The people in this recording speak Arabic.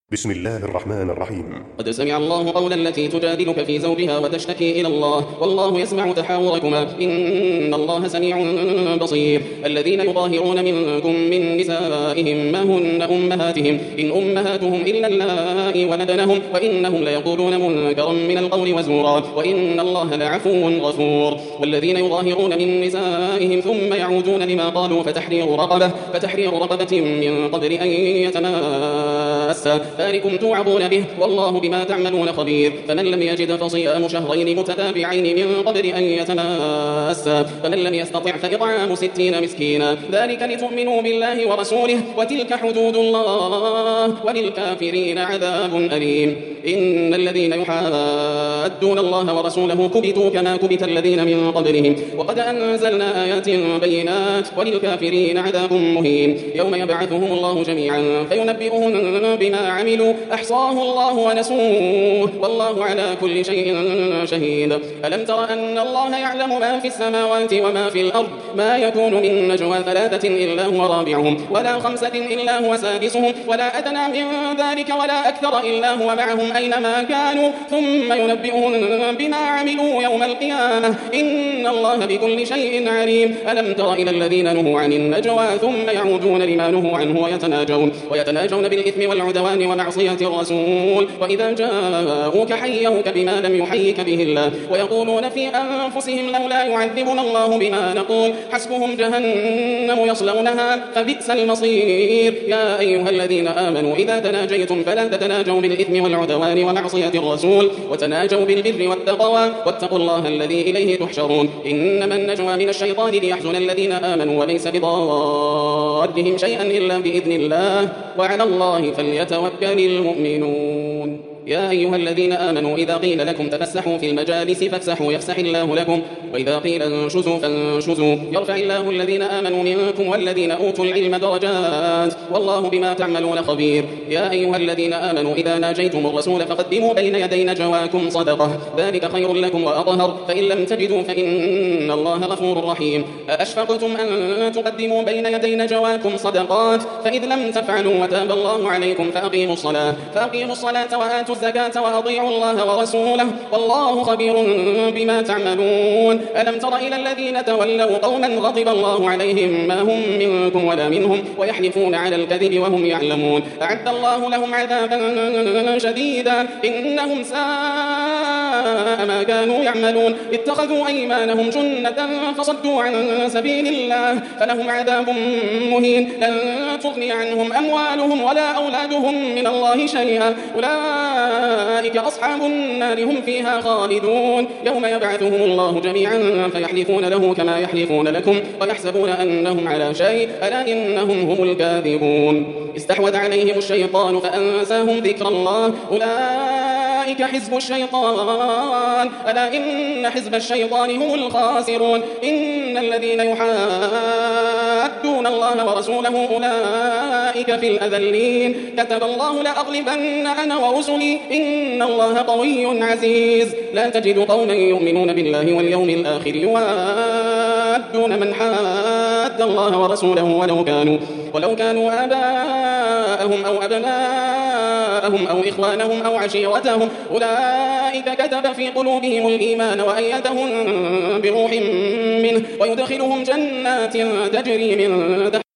بسم الله الرحمن الرحيم. قد سمع الله قول التي تجادلك في زوجها وتشتكي إلى الله والله يسمع تحاوركما إن الله سميع بصير. الذين يظاهرون منكم من نسائهم ما هن أمهاتهم إن أمهاتهم إلا اللائي ولدنهم وإنهم ليقولون منكرا من القول وزورا وإن الله لعفو غفور. والذين يظاهرون من نسائهم ثم يعودون لما قالوا فتحرير رقبة من قبل أن يتماسا ذلكم توعظون به والله بما تعملون خبير. فمن لم يجد فصيام شهرين متتابعين من قبل أن يتماسا فمن لم يستطع فإطعام 60 مسكينا ذلك لتؤمنوا بالله ورسوله وتلك حدود الله وللكافرين عذاب أليم. إن الذين يحادون الله ورسوله كبتوا كما كبت الذين من قبلهم وقد أنزلنا آيات بينات وللكافرين عذاب مهين. يوم يبعثهم الله جميعا فينبئهم بما عملوا أحصاه الله ونسوه والله على كل شيء شهيد. ألم تر أن الله يعلم ما في السماوات وما في الأرض ما يكون من نجوى 3 إلا هو رابعهم ولا 5 إلا هو سادسهم ولا أدنى من ذلك ولا أكثر إلا هو معهم أينما كانوا ثم ينبئهم بما عملوا يوم القيامة إن الله بكل شيء عليم. ألم تر إلى الذين نهوا عن النجوى ثم يعودون لما نهوا عنه ويتناجون بالإثم والعدوان ومعصية الرسول وإذا جاءوك حيوك بما لم يحيك به الله ويقولون في أنفسهم لولا يعذبنا الله بما نقول حسبهم جهنم يصلونها فبئس المصير. يا أيها الذين آمنوا إذا تناجيتم فلا تتناجوا بالإثم والعدوان ومعصية الرسول وتناجوا بالبر والتقوى واتقوا الله الذي إليه تحشرون. إنما النجوى من الشيطان ليحزن الذين آمنوا وليس بضارهم شيئا إلا بإذن الله وعلى الله فليتوكل المؤمنون. يا أيها الذين آمنوا إذا قيل لكم تفسحوا في المجالس فافسحوا يفسح الله لكم وإذا قيل انشزوا فانشزوا يرفع الله الذين آمنوا منكم والذين أوتوا العلم درجات والله بما تعملون خبير. يا أيها الذين آمنوا إذا ناجيتم الرسول فقدموا بين يدي نجواكم صدقة ذلك خير لكم وأطهر فإن لم تجدوا فإن الله غفور رحيم. أأشفقتم أن تقدموا بين يدي نجواكم صدقات فإذ لم تفعلوا وتاب الله عليكم فأقيموا الصلاة وآتوا الزكاة وأطيعوا الله ورسوله والله خبير بما تعملون. ألم تر إلى الذين تولوا قوما غضب الله عليهم ما هم منكم ولا منهم ويحلفون على الكذب وهم يعلمون أعد الله لهم عذابا شديدا إنهم ساء ما كانوا يعملون اتخذوا أيمانهم جنة فصدوا عن سبيل الله فلهم عذاب مهين لن تغني عنهم أموالهم ولا أولادهم من الله شيئا أولئك أصحاب النار هم فيها خالدون. يوم يبعثهم الله جميعا فيحلفون له كما يحلفون لكم ويحسبون أنهم على شيء ألا إنهم هم الكاذبون. استحوذ عليهم الشيطان فأنساهم ذكر الله أولئك حزب الشيطان ألا إن حزب الشيطان هم الخاسرون. إن الذين يحادون الله ورسوله أولئك في الأذلين كتب الله لأغلبن أنا ورسلي إن الله قوي عزيز. لا تجد قوما يؤمنون بالله واليوم الآخر يوادون من حاد الله ورسوله ولو كانوا آباءهم أو أبناءهم أو إخوانهم أو عشيرتهم أولئك كتب في قلوبهم الإيمان وأيدهم بروح منه ويدخلهم جنات تجري من